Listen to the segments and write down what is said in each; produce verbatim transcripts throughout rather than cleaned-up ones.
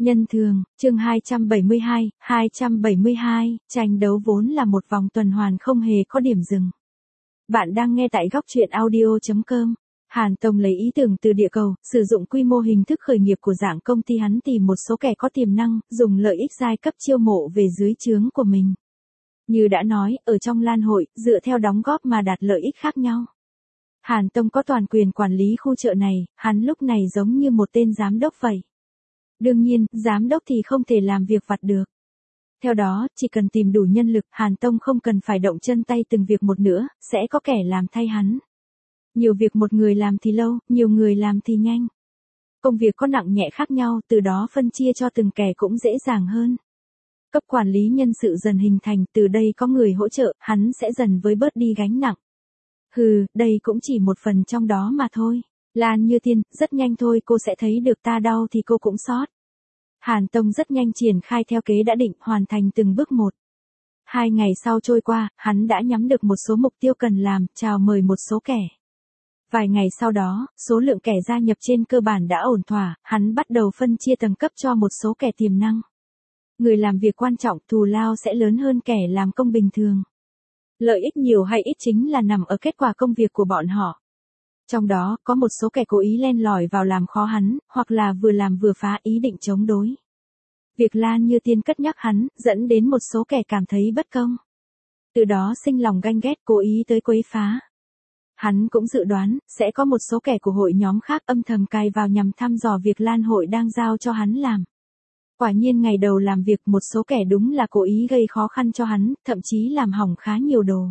Nhân thường, chương hai trăm bảy mươi hai, hai trăm bảy mươi hai, tranh đấu vốn là một vòng tuần hoàn không hề có điểm dừng. Bạn đang nghe tại góc truyện audio chấm com. Hàn Tông lấy ý tưởng từ địa cầu, sử dụng quy mô hình thức khởi nghiệp của dạng công ty hắn tìm một số kẻ có tiềm năng, dùng lợi ích giai cấp chiêu mộ về dưới trướng của mình. Như đã nói, ở trong Lan hội, dựa theo đóng góp mà đạt lợi ích khác nhau. Hàn Tông có toàn quyền quản lý khu chợ này, hắn lúc này giống như một tên giám đốc vậy. Đương nhiên, giám đốc thì không thể làm việc vặt được. Theo đó, chỉ cần tìm đủ nhân lực, Hàn Tông không cần phải động chân tay từng việc một nữa, sẽ có kẻ làm thay hắn. Nhiều việc một người làm thì lâu, nhiều người làm thì nhanh. Công việc có nặng nhẹ khác nhau, từ đó phân chia cho từng kẻ cũng dễ dàng hơn. Cấp quản lý nhân sự dần hình thành, từ đây có người hỗ trợ, hắn sẽ dần với bớt đi gánh nặng. Hừ, đây cũng chỉ một phần trong đó mà thôi. Lan Như Tiên, rất nhanh thôi cô sẽ thấy được ta đau thì cô cũng sót. Hàn Tông rất nhanh triển khai theo kế đã định, hoàn thành từng bước một. Hai ngày sau trôi qua, hắn đã nhắm được một số mục tiêu cần làm, chào mời một số kẻ. Vài ngày sau đó, số lượng kẻ gia nhập trên cơ bản đã ổn thỏa, hắn bắt đầu phân chia tầng cấp cho một số kẻ tiềm năng. Người làm việc quan trọng, thù lao sẽ lớn hơn kẻ làm công bình thường. Lợi ích nhiều hay ít chính là nằm ở kết quả công việc của bọn họ. Trong đó, có một số kẻ cố ý len lỏi vào làm khó hắn, hoặc là vừa làm vừa phá ý định chống đối. Việc Lan Như Tiên cất nhắc hắn, dẫn đến một số kẻ cảm thấy bất công. Từ đó sinh lòng ganh ghét cố ý tới quấy phá. Hắn cũng dự đoán, sẽ có một số kẻ của hội nhóm khác âm thầm cài vào nhằm thăm dò việc Lan hội đang giao cho hắn làm. Quả nhiên ngày đầu làm việc một số kẻ đúng là cố ý gây khó khăn cho hắn, thậm chí làm hỏng khá nhiều đồ.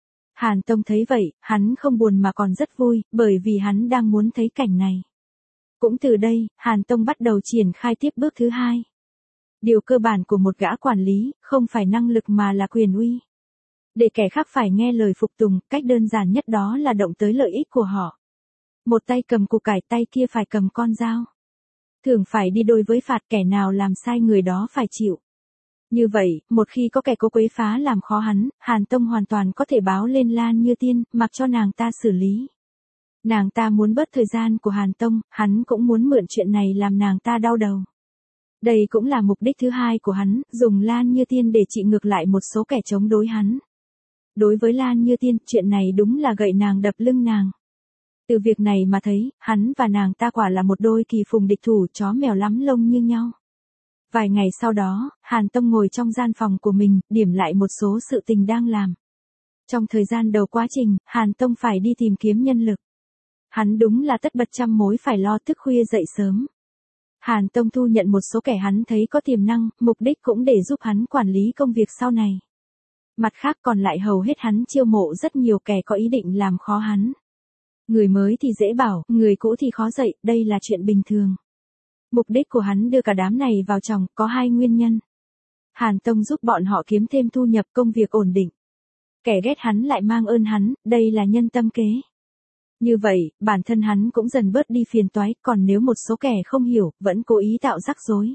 Hàn Tông thấy vậy, hắn không buồn mà còn rất vui, bởi vì hắn đang muốn thấy cảnh này. Cũng từ đây, Hàn Tông bắt đầu triển khai tiếp bước thứ hai. Điều cơ bản của một gã quản lý, không phải năng lực mà là quyền uy. Để kẻ khác phải nghe lời phục tùng, cách đơn giản nhất đó là động tới lợi ích của họ. Một tay cầm củ cải, tay kia phải cầm con dao. Thường phải đi đôi với phạt, kẻ nào làm sai người đó phải chịu. Như vậy, một khi có kẻ cố quấy phá làm khó hắn, Hàn Tông hoàn toàn có thể báo lên Lan Như Tiên, mặc cho nàng ta xử lý. Nàng ta muốn bớt thời gian của Hàn Tông, hắn cũng muốn mượn chuyện này làm nàng ta đau đầu. Đây cũng là mục đích thứ hai của hắn, dùng Lan Như Tiên để trị ngược lại một số kẻ chống đối hắn. Đối với Lan Như Tiên, chuyện này đúng là gậy nàng đập lưng nàng. Từ việc này mà thấy, hắn và nàng ta quả là một đôi kỳ phùng địch thủ, chó mèo lắm lông như nhau. Vài ngày sau đó, Hàn Tông ngồi trong gian phòng của mình, điểm lại một số sự tình đang làm. Trong thời gian đầu quá trình, Hàn Tông phải đi tìm kiếm nhân lực. Hắn đúng là tất bật trăm mối phải lo, thức khuya dậy sớm. Hàn Tông thu nhận một số kẻ hắn thấy có tiềm năng, mục đích cũng để giúp hắn quản lý công việc sau này. Mặt khác còn lại hầu hết hắn chiêu mộ rất nhiều kẻ có ý định làm khó hắn. Người mới thì dễ bảo, người cũ thì khó dạy, đây là chuyện bình thường. Mục đích của hắn đưa cả đám này vào chồng, có hai nguyên nhân. Hàn Tông giúp bọn họ kiếm thêm thu nhập, công việc ổn định. Kẻ ghét hắn lại mang ơn hắn, đây là nhân tâm kế. Như vậy, bản thân hắn cũng dần bớt đi phiền toái, còn nếu một số kẻ không hiểu, vẫn cố ý tạo rắc rối.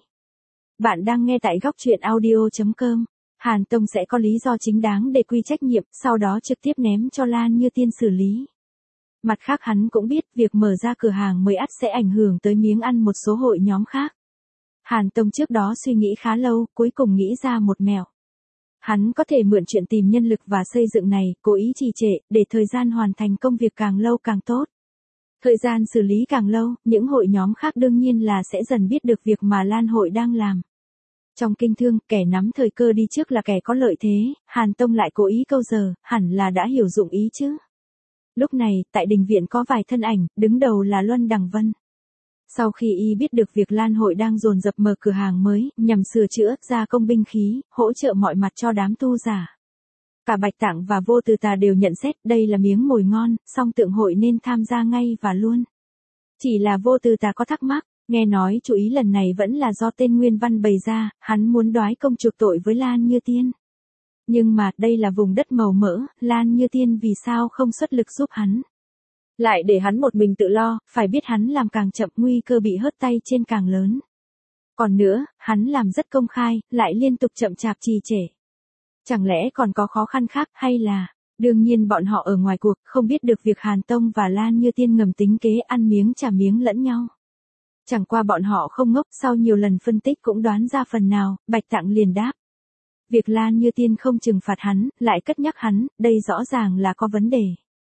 Bạn đang nghe tại góc truyện audio chấm com. Hàn Tông sẽ có lý do chính đáng để quy trách nhiệm, sau đó trực tiếp ném cho Lan Như Tiên xử lý. Mặt khác hắn cũng biết, việc mở ra cửa hàng mới ắt sẽ ảnh hưởng tới miếng ăn một số hội nhóm khác. Hàn Tông trước đó suy nghĩ khá lâu, cuối cùng nghĩ ra một mẹo. Hắn có thể mượn chuyện tìm nhân lực và xây dựng này, cố ý trì trệ, để thời gian hoàn thành công việc càng lâu càng tốt. Thời gian xử lý càng lâu, những hội nhóm khác đương nhiên là sẽ dần biết được việc mà Lan hội đang làm. Trong kinh thương, kẻ nắm thời cơ đi trước là kẻ có lợi thế, Hàn Tông lại cố ý câu giờ, hẳn là đã hiểu dụng ý chứ. Lúc này, tại đình viện có vài thân ảnh, đứng đầu là Luân Đằng Vân. Sau khi y biết được việc Lan hội đang dồn dập mở cửa hàng mới, nhằm sửa chữa, gia công binh khí, hỗ trợ mọi mặt cho đám tu giả. Cả Bạch Tạng và Vô Từ Tà đều nhận xét đây là miếng mồi ngon, song tượng hội nên tham gia ngay và luôn. Chỉ là Vô Từ Tà có thắc mắc, nghe nói chủ ý lần này vẫn là do tên Nguyên Văn bày ra, hắn muốn đoái công chuộc tội với Lan Như Tiên. Nhưng mà, đây là vùng đất màu mỡ, Lan Như Tiên vì sao không xuất lực giúp hắn? Lại để hắn một mình tự lo, phải biết hắn làm càng chậm nguy cơ bị hớt tay trên càng lớn. Còn nữa, hắn làm rất công khai, lại liên tục chậm chạp trì trệ. Chẳng lẽ còn có khó khăn khác hay là, đương nhiên bọn họ ở ngoài cuộc không biết được việc Hàn Tông và Lan Như Tiên ngầm tính kế ăn miếng trả miếng lẫn nhau. Chẳng qua bọn họ không ngốc, sau nhiều lần phân tích cũng đoán ra phần nào, Bạch Tạng liền đáp. Việc Lan Như Tiên không trừng phạt hắn, lại cất nhắc hắn, đây rõ ràng là có vấn đề.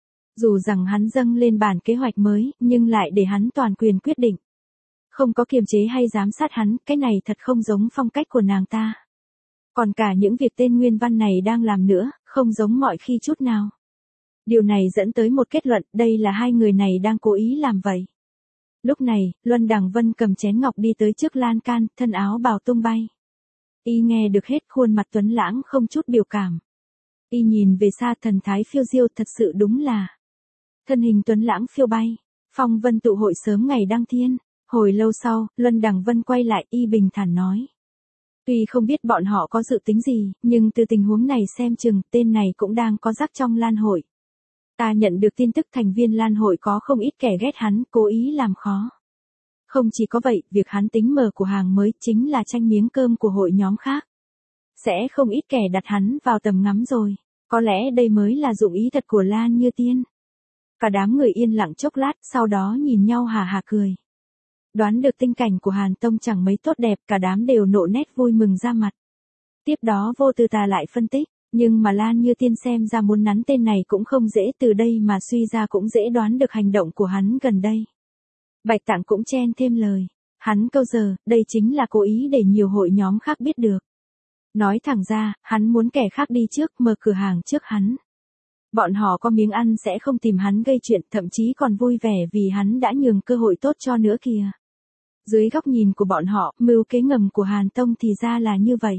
Dù rằng hắn dâng lên bản kế hoạch mới, nhưng lại để hắn toàn quyền quyết định. Không có kiềm chế hay giám sát hắn, cái này thật không giống phong cách của nàng ta. Còn cả những việc tên Nguyên Văn này đang làm nữa, không giống mọi khi chút nào. Điều này dẫn tới một kết luận, đây là hai người này đang cố ý làm vậy. Lúc này, Luân Đằng Vân cầm chén ngọc đi tới trước lan can, thân áo bào tung bay. Y nghe được hết, khuôn mặt tuấn lãng không chút biểu cảm. Y nhìn về xa, thần thái phiêu diêu, thật sự đúng là thân hình tuấn lãng phiêu bay. Phong vân tụ hội sớm ngày đăng thiên. Hồi lâu sau, Luân Đằng Vân quay lại, Y bình thản nói. Tuy không biết bọn họ có dự tính gì, nhưng từ tình huống này xem chừng, tên này cũng đang có rắc trong Lan hội. Ta nhận được tin tức thành viên Lan hội có không ít kẻ ghét hắn, cố ý làm khó. Không chỉ có vậy, việc hắn tính mở của hàng mới chính là tranh miếng cơm của hội nhóm khác. Sẽ không ít kẻ đặt hắn vào tầm ngắm rồi. Có lẽ đây mới là dụng ý thật của Lan Như Tiên. Cả đám người yên lặng chốc lát, sau đó nhìn nhau hà hà cười. Đoán được tình cảnh của Hàn Tông chẳng mấy tốt đẹp, cả đám đều nộ nét vui mừng ra mặt. Tiếp đó Vô Tư Tà lại phân tích, nhưng mà Lan Như Tiên xem ra muốn nắn tên này cũng không dễ, từ đây mà suy ra cũng dễ đoán được hành động của hắn gần đây. Bạch Tạng cũng chen thêm lời, hắn câu giờ, đây chính là cố ý để nhiều hội nhóm khác biết được. Nói thẳng ra, hắn muốn kẻ khác đi trước, mở cửa hàng trước hắn. Bọn họ có miếng ăn sẽ không tìm hắn gây chuyện, thậm chí còn vui vẻ vì hắn đã nhường cơ hội tốt cho nữa kìa. Dưới góc nhìn của bọn họ, mưu kế ngầm của Hàn Tông thì ra là như vậy.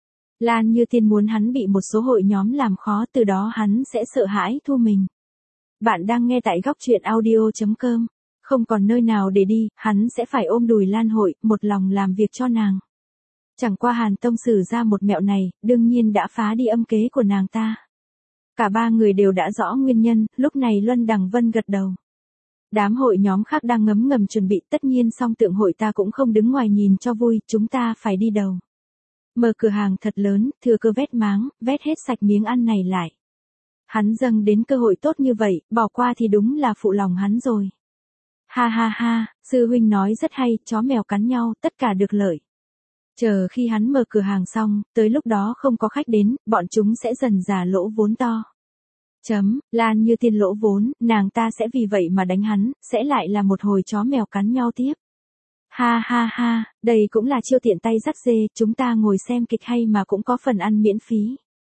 Lan Như Tiên muốn hắn bị một số hội nhóm làm khó, từ đó hắn sẽ sợ hãi thu mình. Bạn đang nghe tại góc truyện audio chấm com. Không còn nơi nào để đi, hắn sẽ phải ôm đùi Lan hội, một lòng làm việc cho nàng. Chẳng qua Hàn Tông sử ra một mẹo này, đương nhiên đã phá đi âm kế của nàng ta. Cả ba người đều đã rõ nguyên nhân, lúc này Luân Đằng Vân gật đầu. Đám hội nhóm khác đang ngấm ngầm chuẩn bị, tất nhiên song tượng hội ta cũng không đứng ngoài nhìn cho vui, chúng ta phải đi đầu. Mở cửa hàng thật lớn, thừa cơ vét máng, vét hết sạch miếng ăn này lại. Hắn dâng đến cơ hội tốt như vậy, bỏ qua thì đúng là phụ lòng hắn rồi. Ha ha ha, sư huynh nói rất hay, chó mèo cắn nhau, tất cả được lợi. Chờ khi hắn mở cửa hàng xong, tới lúc đó không có khách đến, bọn chúng sẽ dần dà lỗ vốn to. Chấm, Lan Như Tiên lỗ vốn, nàng ta sẽ vì vậy mà đánh hắn, sẽ lại là một hồi chó mèo cắn nhau tiếp. Ha ha ha, đây cũng là chiêu tiện tay dắt dê, chúng ta ngồi xem kịch hay mà cũng có phần ăn miễn phí.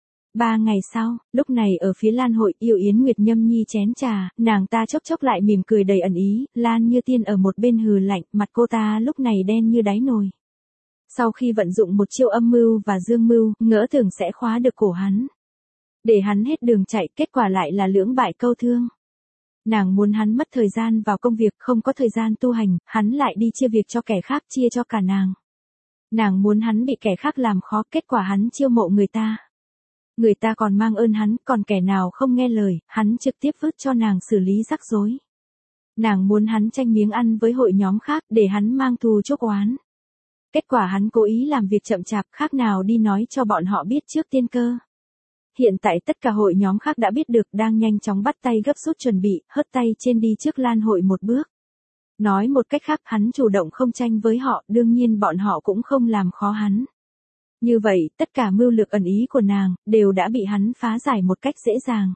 Ba ngày sau, lúc này ở phía Lan hội, Yêu Yến Nguyệt nhâm nhi chén trà, nàng ta chốc chốc lại mỉm cười đầy ẩn ý, Lan Như Tiên ở một bên hừ lạnh, mặt cô ta lúc này đen như đáy nồi. Sau khi vận dụng một chiêu âm mưu và dương mưu, ngỡ tưởng sẽ khóa được cổ hắn. Để hắn hết đường chạy, kết quả lại là lưỡng bại câu thương. Nàng muốn hắn mất thời gian vào công việc, không có thời gian tu hành, hắn lại đi chia việc cho kẻ khác, chia cho cả nàng. Nàng muốn hắn bị kẻ khác làm khó, kết quả hắn chiêu mộ người ta. Người ta còn mang ơn hắn, còn kẻ nào không nghe lời, hắn trực tiếp vứt cho nàng xử lý rắc rối. Nàng muốn hắn tranh miếng ăn với hội nhóm khác, để hắn mang thù chuốc oán. Kết quả hắn cố ý làm việc chậm chạp, khác nào đi nói cho bọn họ biết trước tiên cơ. Hiện tại tất cả hội nhóm khác đã biết được, đang nhanh chóng bắt tay gấp rút chuẩn bị, hớt tay trên đi trước Lan hội một bước. Nói một cách khác, hắn chủ động không tranh với họ, đương nhiên bọn họ cũng không làm khó hắn. Như vậy, tất cả mưu lược ẩn ý của nàng, đều đã bị hắn phá giải một cách dễ dàng.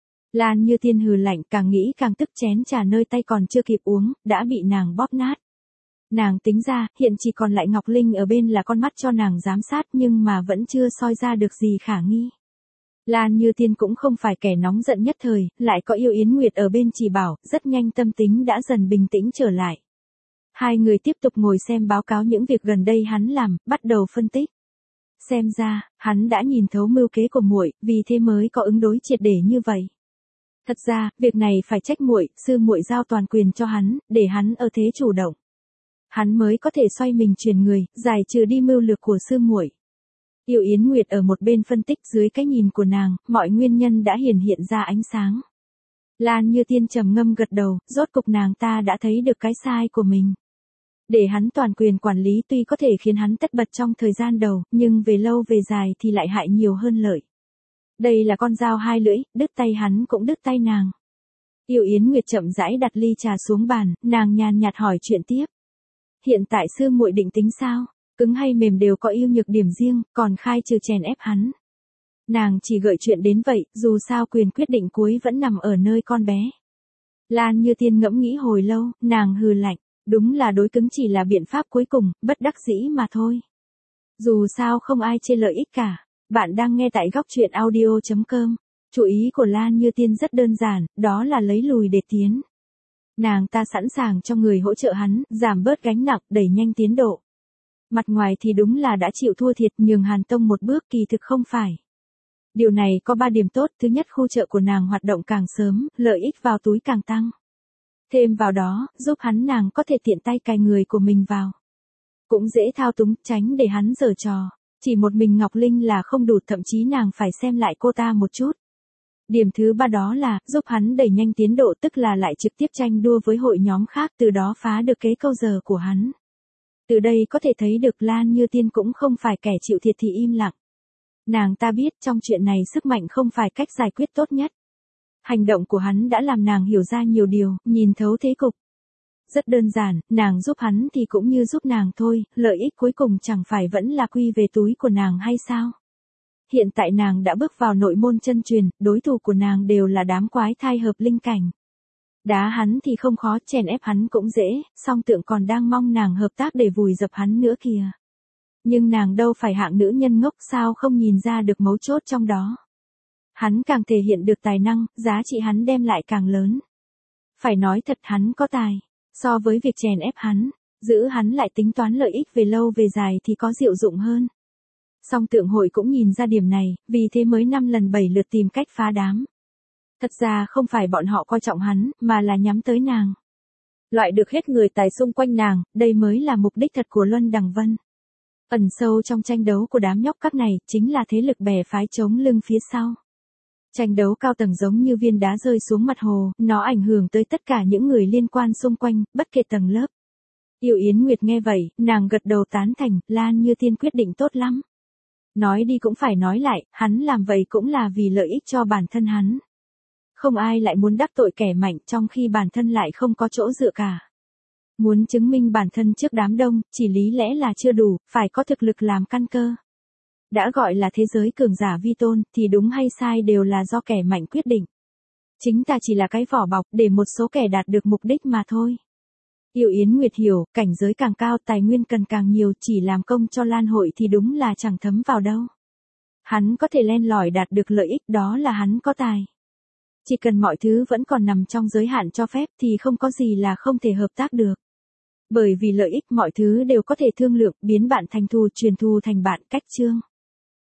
Lan Như Tiên hừ lạnh, càng nghĩ càng tức, chén trà nơi tay còn chưa kịp uống, đã bị nàng bóp nát. Nàng tính ra, hiện chỉ còn lại Ngọc Linh ở bên là con mắt cho nàng giám sát, nhưng mà vẫn chưa soi ra được gì khả nghi. Lan Như Tiên cũng không phải kẻ nóng giận nhất thời, lại có Yêu Yến Nguyệt ở bên chỉ bảo, rất nhanh tâm tính đã dần bình tĩnh trở lại. Hai người tiếp tục ngồi xem báo cáo những việc gần đây hắn làm, bắt đầu phân tích. Xem ra, hắn đã nhìn thấu mưu kế của muội, vì thế mới có ứng đối triệt để như vậy. Thật ra, việc này phải trách muội, sư muội giao toàn quyền cho hắn, để hắn ở thế chủ động. Hắn mới có thể xoay mình chuyển người, giải trừ đi mưu lược của sư muội. Yêu Yến Nguyệt ở một bên phân tích, dưới cái nhìn của nàng, mọi nguyên nhân đã hiển hiện ra ánh sáng. Lan Như Tiên trầm ngâm gật đầu, rốt cục nàng ta đã thấy được cái sai của mình. Để hắn toàn quyền quản lý tuy có thể khiến hắn tất bật trong thời gian đầu, nhưng về lâu về dài thì lại hại nhiều hơn lợi. Đây là con dao hai lưỡi, đứt tay hắn cũng đứt tay nàng. Yêu Yến Nguyệt chậm rãi đặt ly trà xuống bàn, nàng nhàn nhạt hỏi chuyện tiếp. hiện tại sư muội định tính sao? Cứng hay mềm đều có ưu nhược điểm riêng, còn khai trừ chèn ép hắn. Nàng chỉ gợi chuyện đến vậy, dù sao quyền quyết định cuối vẫn nằm ở nơi con bé. Lan Như Tiên ngẫm nghĩ hồi lâu, nàng hừ lạnh, đúng là đối cứng chỉ là biện pháp cuối cùng, bất đắc dĩ mà thôi. Dù sao không ai chê lợi ích cả. Bạn đang nghe tại góc truyện audio chấm com. Chủ ý của Lan Như Tiên rất đơn giản, đó là lấy lùi để tiến. Nàng ta sẵn sàng cho người hỗ trợ hắn, giảm bớt gánh nặng, đẩy nhanh tiến độ. Mặt ngoài thì đúng là đã chịu thua thiệt, nhường Hàn Tông một bước, kỳ thực không phải. Điều này có ba điểm tốt, thứ nhất khu chợ của nàng hoạt động càng sớm, lợi ích vào túi càng tăng. Thêm vào đó, giúp hắn nàng có thể tiện tay cài người của mình vào. Cũng dễ thao túng, tránh để hắn giở trò. Chỉ một mình Ngọc Linh là không đủ, thậm chí nàng phải xem lại cô ta một chút. Điểm thứ ba đó là, giúp hắn đẩy nhanh tiến độ, tức là lại trực tiếp tranh đua với hội nhóm khác, từ đó phá được kế câu giờ của hắn. Từ đây có thể thấy được Lan Như Tiên cũng không phải kẻ chịu thiệt thì im lặng. Nàng ta biết trong chuyện này sức mạnh không phải cách giải quyết tốt nhất. Hành động của hắn đã làm nàng hiểu ra nhiều điều, nhìn thấu thế cục. Rất đơn giản, nàng giúp hắn thì cũng như giúp nàng thôi, lợi ích cuối cùng chẳng phải vẫn là quy về túi của nàng hay sao? Hiện tại nàng đã bước vào nội môn chân truyền, đối thủ của nàng đều là đám quái thai hợp linh cảnh. Đá hắn thì không khó, chèn ép hắn cũng dễ, song tượng còn đang mong nàng hợp tác để vùi dập hắn nữa kìa. Nhưng nàng đâu phải hạng nữ nhân ngốc, sao không nhìn ra được mấu chốt trong đó. Hắn càng thể hiện được tài năng, giá trị hắn đem lại càng lớn. Phải nói thật, hắn có tài. So với việc chèn ép hắn, giữ hắn lại tính toán lợi ích về lâu về dài thì có diệu dụng hơn. Song tượng hội cũng nhìn ra điểm này, vì thế mới năm lần bảy lượt tìm cách phá đám. Thật ra không phải bọn họ coi trọng hắn, mà là nhắm tới nàng. Loại được hết người tài xung quanh nàng, đây mới là mục đích thật của Luân Đằng Vân. Ẩn sâu trong tranh đấu của đám nhóc các này, chính là thế lực bè phái chống lưng phía sau. Tranh đấu cao tầng giống như viên đá rơi xuống mặt hồ, nó ảnh hưởng tới tất cả những người liên quan xung quanh, bất kể tầng lớp. Yêu Yến Nguyệt nghe vậy, nàng gật đầu tán thành, Lan Như Tiên quyết định tốt lắm. Nói đi cũng phải nói lại, hắn làm vậy cũng là vì lợi ích cho bản thân hắn. Không ai lại muốn đắc tội kẻ mạnh trong khi bản thân lại không có chỗ dựa cả. Muốn chứng minh bản thân trước đám đông, chỉ lý lẽ là chưa đủ, phải có thực lực làm căn cơ. Đã gọi là thế giới cường giả vi tôn, thì đúng hay sai đều là do kẻ mạnh quyết định. Chính ta chỉ là cái vỏ bọc để một số kẻ đạt được mục đích mà thôi. Yêu Yến Nguyệt hiểu, cảnh giới càng cao tài nguyên cần càng nhiều, chỉ làm công cho Lan hội thì đúng là chẳng thấm vào đâu. Hắn có thể len lỏi đạt được lợi ích, đó là hắn có tài. Chỉ cần mọi thứ vẫn còn nằm trong giới hạn cho phép thì không có gì là không thể hợp tác được. Bởi vì lợi ích mọi thứ đều có thể thương lượng, biến bạn thành thù, truyền thù thành bạn, cách chương.